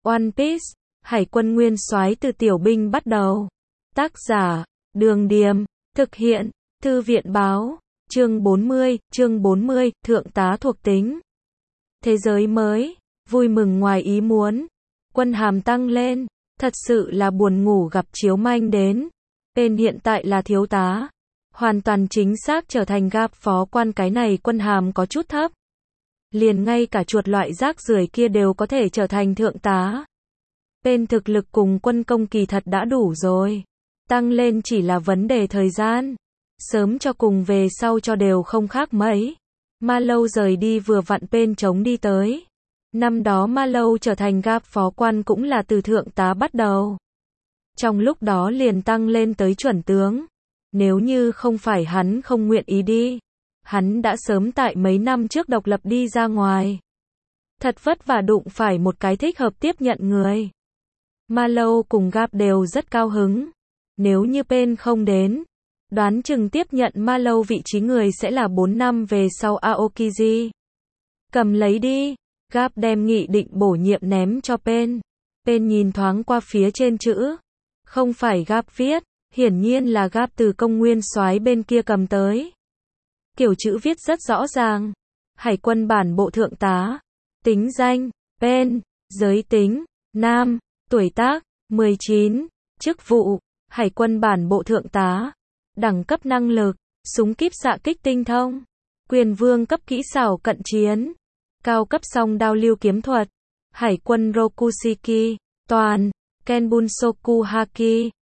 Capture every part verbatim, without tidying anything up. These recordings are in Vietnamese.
One Piece, Hải quân nguyên soái từ tiểu binh bắt đầu. Tác giả, Đường Điềm, thực hiện, Thư viện báo, chương bốn mươi, chương bốn mươi, Thượng tá thuộc tính. Thế giới mới, vui mừng ngoài ý muốn, quân hàm tăng lên, thật sự là buồn ngủ gặp chiếu manh đến. Tên hiện tại là thiếu tá, hoàn toàn chính xác trở thành gap phó quan, cái này quân hàm có chút thấp. Liền ngay cả chuột loại rác rưởi kia đều có thể trở thành thượng tá. Bên thực lực cùng quân công kỳ thật đã đủ rồi. Tăng lên chỉ là vấn đề thời gian. Sớm cho cùng về sau cho đều không khác mấy. Ma Lâu rời đi vừa vặn bên chống đi tới. Năm đó Ma Lâu trở thành gap phó quan cũng là từ thượng tá bắt đầu. Trong lúc đó liền tăng lên tới chuẩn tướng. Nếu như không phải hắn không nguyện ý đi, hắn đã sớm tại mấy năm trước độc lập đi ra ngoài. Thật vất vả đụng phải một cái thích hợp tiếp nhận người. Ma Lâu cùng Gap đều rất cao hứng. Nếu như Pen không đến, đoán chừng tiếp nhận Ma Lâu vị trí người sẽ là bốn năm về sau Aokiji. Cầm lấy đi. Gap đem nghị định bổ nhiệm ném cho Pen. Pen nhìn thoáng qua phía trên chữ. Không phải Gap viết, hiển nhiên là Gap từ công nguyên soái bên kia cầm tới. Kiểu chữ viết rất rõ ràng. Hải quân bản bộ thượng tá. Tính danh, Pen. Giới tính, nam. Tuổi tác, mười chín. Chức vụ, Hải quân bản bộ thượng tá. Đẳng cấp năng lực, súng kíp xạ kích tinh thông. Quyền vương cấp kỹ xảo cận chiến. Cao cấp song đao lưu kiếm thuật. Hải quân Rokushiki. Toàn, Kenbunsoku Haki.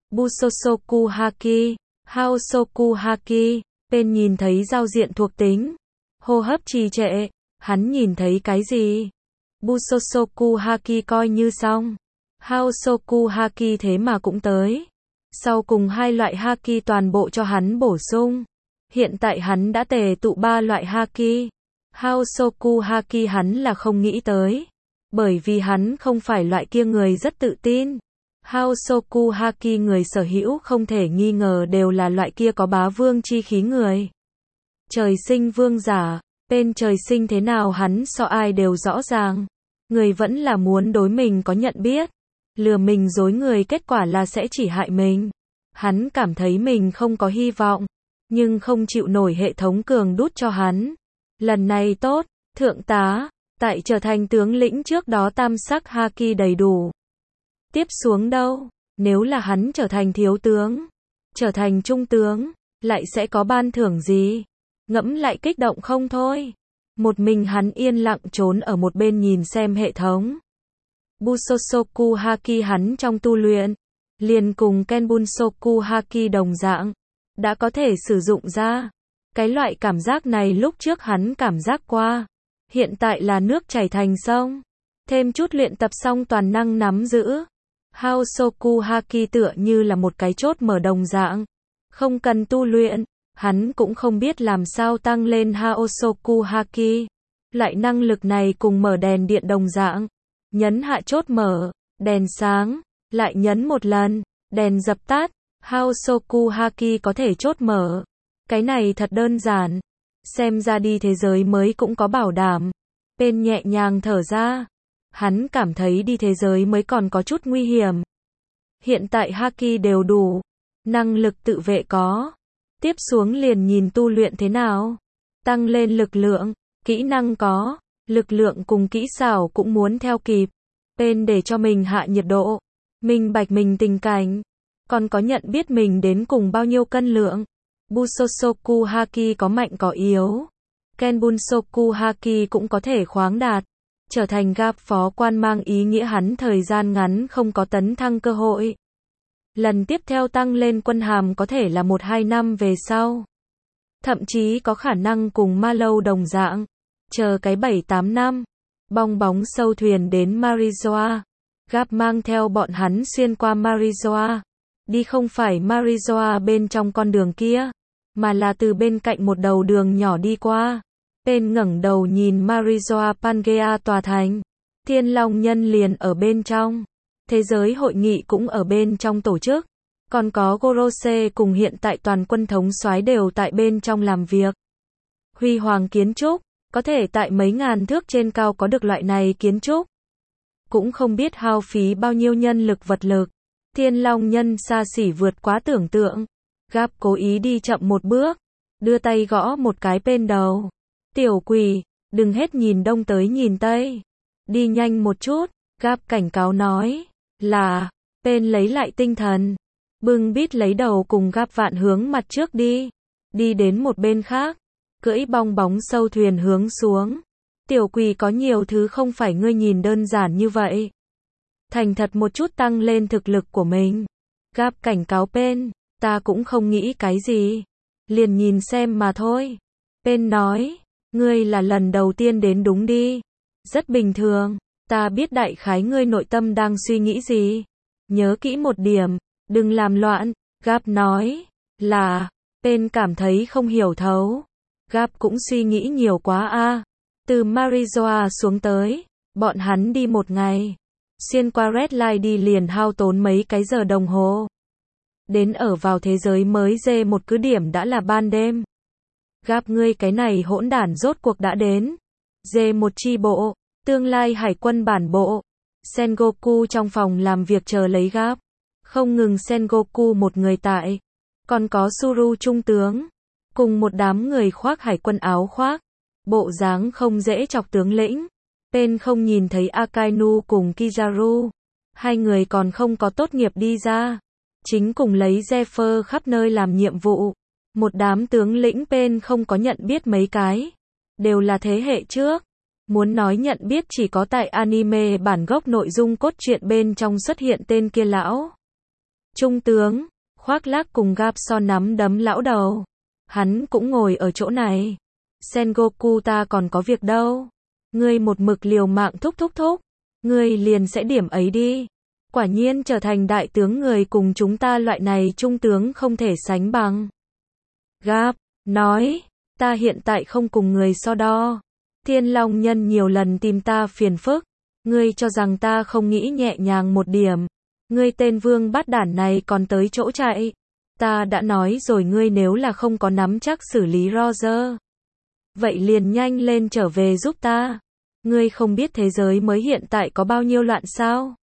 Busosoku Haki. Haosoku Haki. Pen nhìn thấy giao diện thuộc tính. Hô hấp trì trệ. Hắn nhìn thấy cái gì? Busosoku Haki coi như xong. Haosoku Haki thế mà cũng tới. Sau cùng hai loại Haki toàn bộ cho hắn bổ sung. Hiện tại hắn đã tề tụ ba loại Haki. Haosoku Haki hắn là không nghĩ tới. Bởi vì hắn không phải loại kia người rất tự tin. Haosoku Haki người sở hữu không thể nghi ngờ đều là loại kia có bá vương chi khí người. Trời sinh vương giả, Pen trời sinh thế nào hắn so ai đều rõ ràng. Người vẫn là muốn đối mình có nhận biết. Lừa mình dối người kết quả là sẽ chỉ hại mình. Hắn cảm thấy mình không có hy vọng, nhưng không chịu nổi hệ thống cường đút cho hắn. Lần này tốt, thượng tá, tại trở thành tướng lĩnh trước đó tam sắc Haki đầy đủ. Tiếp xuống đâu, nếu là hắn trở thành thiếu tướng, trở thành trung tướng, lại sẽ có ban thưởng gì? Ngẫm lại kích động không thôi. Một mình hắn yên lặng trốn ở một bên nhìn xem hệ thống. Busosoku Haki hắn trong tu luyện, liền cùng Kenbunsoku Haki đồng dạng, đã có thể sử dụng ra. Cái loại cảm giác này lúc trước hắn cảm giác qua, hiện tại là nước chảy thành sông. Thêm chút luyện tập xong toàn năng nắm giữ. Haosoku Haki tựa như là một cái chốt mở đồng dạng, không cần tu luyện, hắn cũng không biết làm sao tăng lên Haosoku Haki. Loại năng lực này cùng mở đèn điện đồng dạng. Nhấn hạ chốt mở, đèn sáng, lại nhấn một lần, đèn dập tắt, Haosoku Haki có thể chốt mở. Cái này thật đơn giản. Xem ra đi thế giới mới cũng có bảo đảm. Pen nhẹ nhàng thở ra. Hắn cảm thấy đi thế giới mới còn có chút nguy hiểm. Hiện tại Haki đều đủ. Năng lực tự vệ có. Tiếp xuống liền nhìn tu luyện thế nào. Tăng lên lực lượng, kỹ năng có. Lực lượng cùng kỹ xảo cũng muốn theo kịp. Pen để cho mình hạ nhiệt độ. Minh bạch mình tình cảnh. Còn có nhận biết mình đến cùng bao nhiêu cân lượng. Busosoku Haki có mạnh có yếu. Kenbunsoku Haki cũng có thể khoáng đạt. Trở thành gap phó quan mang ý nghĩa hắn thời gian ngắn không có tấn thăng cơ hội. Lần tiếp theo tăng lên quân hàm có thể là một hai năm về sau. Thậm chí có khả năng cùng Ma Lâu đồng dạng. Chờ cái bảy tám năm. Bong bóng sâu thuyền đến Marizoa. Gap mang theo bọn hắn xuyên qua Marizoa. Đi không phải Marizoa bên trong con đường kia, mà là từ bên cạnh một đầu đường nhỏ đi qua. Pen ngẩng đầu nhìn Marizoa Pangea tòa thành. Thiên Long Nhân liền ở bên trong. Thế giới hội nghị cũng ở bên trong tổ chức. Còn có Gorose cùng hiện tại toàn quân thống soái đều tại bên trong làm việc. Huy hoàng kiến trúc, có thể tại mấy ngàn thước trên cao có được loại này kiến trúc. cũng không biết hao phí bao nhiêu nhân lực vật lực. Thiên Long Nhân xa xỉ vượt quá tưởng tượng. Gap cố ý đi chậm một bước, đưa tay gõ một cái bên đầu. Tiểu quỷ, đừng hết nhìn đông tới nhìn tây. Đi nhanh một chút, Gap cảnh cáo nói. Là, bên lấy lại tinh thần. Bưng bít lấy đầu cùng Gap vạn hướng mặt trước đi. Đi đến một bên khác, cưỡi bong bóng sâu thuyền hướng xuống. Tiểu quỷ có nhiều thứ không phải ngươi nhìn đơn giản như vậy. Thành thật một chút tăng lên thực lực của mình. Gap cảnh cáo Pen, ta cũng không nghĩ cái gì. Liền nhìn xem mà thôi. Pen nói, ngươi là lần đầu tiên đến đúng đi. Rất bình thường, ta biết đại khái ngươi nội tâm đang suy nghĩ gì. Nhớ kỹ một điểm, đừng làm loạn. Gap nói, là, Pen cảm thấy không hiểu thấu. Gap cũng suy nghĩ nhiều quá a. À. Từ Marizoa xuống tới, bọn hắn đi một ngày. Xuyên qua Red Line đi liền hao tốn mấy cái giờ đồng hồ. Đến ở vào thế giới mới dê một cứ điểm đã là ban đêm. Gap ngươi cái này hỗn đản rốt cuộc đã đến. dê một chi bộ, tương lai hải quân bản bộ. Sengoku trong phòng làm việc chờ lấy Gap. Không ngừng Sengoku một người tại. Còn có Suru trung tướng. Cùng một đám người khoác hải quân áo khoác. Bộ dáng không dễ chọc tướng lĩnh. Pen không nhìn thấy Akainu cùng Kizaru. Hai người còn không có tốt nghiệp đi ra. Chính cùng lấy Zephyr khắp nơi làm nhiệm vụ. Một đám tướng lĩnh Pen không có nhận biết mấy cái. Đều là thế hệ trước. Muốn nói nhận biết chỉ có tại anime bản gốc nội dung cốt truyện bên trong xuất hiện tên kia lão. Trung tướng, khoác lác cùng Gap so nắm đấm lão đầu. Hắn cũng ngồi ở chỗ này. Sengoku ta còn có việc đâu. Ngươi một mực liều mạng thúc thúc thúc. Ngươi liền sẽ điểm ấy đi. Quả nhiên trở thành đại tướng người cùng chúng ta loại này trung tướng không thể sánh bằng. Gap, nói, ta hiện tại không cùng người so đo. Thiên Long Nhân nhiều lần tìm ta phiền phức. Ngươi cho rằng ta không nghĩ nhẹ nhàng một điểm. Ngươi tên vương bát đản này còn tới chỗ chạy. Ta đã nói rồi ngươi nếu là không có nắm chắc xử lý Roger. Vậy liền nhanh lên trở về giúp ta. Ngươi không biết thế giới mới hiện tại có bao nhiêu loạn sao?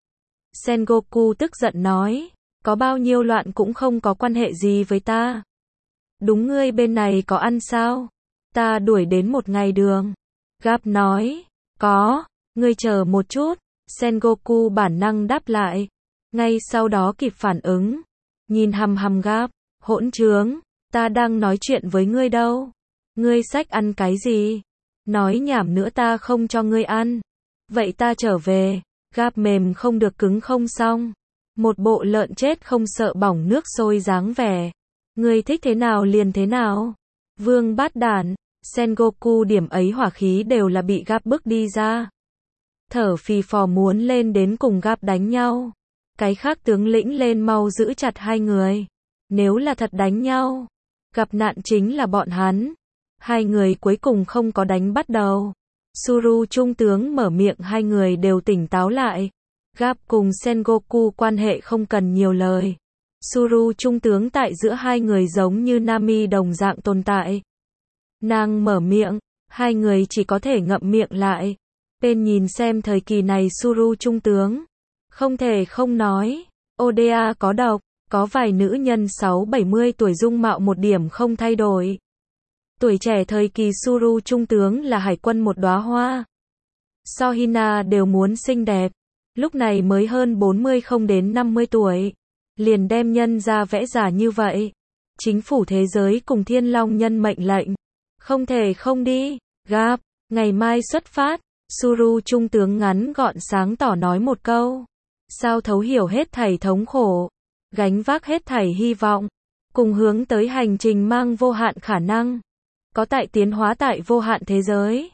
Sengoku tức giận nói. Có bao nhiêu loạn cũng không có quan hệ gì với ta. Đúng ngươi bên này có ăn sao? Ta đuổi đến một ngày đường. Gap nói. Có. Ngươi chờ một chút. Sengoku bản năng đáp lại. Ngay sau đó kịp phản ứng. Nhìn hằm hằm Gap. Hỗn trướng. Ta đang nói chuyện với ngươi đâu. Ngươi xách ăn cái gì? Nói nhảm nữa ta không cho ngươi ăn. Vậy ta trở về. Gap mềm không được cứng không xong. Một bộ lợn chết không sợ bỏng nước sôi dáng vẻ. Ngươi thích thế nào liền thế nào. Vương bát đản. Sengoku điểm ấy hỏa khí đều là bị Gap bức đi ra. Thở phì phò muốn lên đến cùng Gap đánh nhau. Cái khác tướng lĩnh lên mau giữ chặt hai người. Nếu là thật đánh nhau, gặp nạn chính là bọn hắn. Hai người cuối cùng không có đánh bắt đầu. Suru trung tướng mở miệng hai người đều tỉnh táo lại. Gap cùng Sengoku quan hệ không cần nhiều lời. Suru trung tướng tại giữa hai người giống như Nami đồng dạng tồn tại. Nàng mở miệng, hai người chỉ có thể ngậm miệng lại. Bên nhìn xem thời kỳ này Suru trung tướng. Không thể không nói. Oda có độc, có vài nữ nhân sáu bảy mươi tuổi dung mạo một điểm không thay đổi. Tuổi trẻ thời kỳ Suru trung tướng là hải quân một đóa hoa. So Hina đều muốn xinh đẹp. Lúc này mới hơn bốn mươi không đến năm mươi tuổi. Liền đem nhân ra vẽ giả như vậy. Chính phủ thế giới cùng Thiên Long Nhân mệnh lệnh. Không thể không đi. Gap, ngày mai xuất phát. Suru trung tướng ngắn gọn sáng tỏ nói một câu. Sao thấu hiểu hết thảy thống khổ. Gánh vác hết thảy hy vọng. Cùng hướng tới hành trình mang vô hạn khả năng. Có tại tiến hóa tại vô hạn thế giới.